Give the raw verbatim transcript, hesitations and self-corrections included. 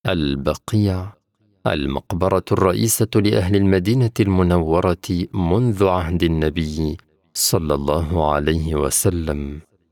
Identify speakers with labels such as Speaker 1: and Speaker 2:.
Speaker 1: البقيع، المقبرة الرئيسة لأهل المدينة المنورة منذ عهد النبي صلى الله عليه وسلم.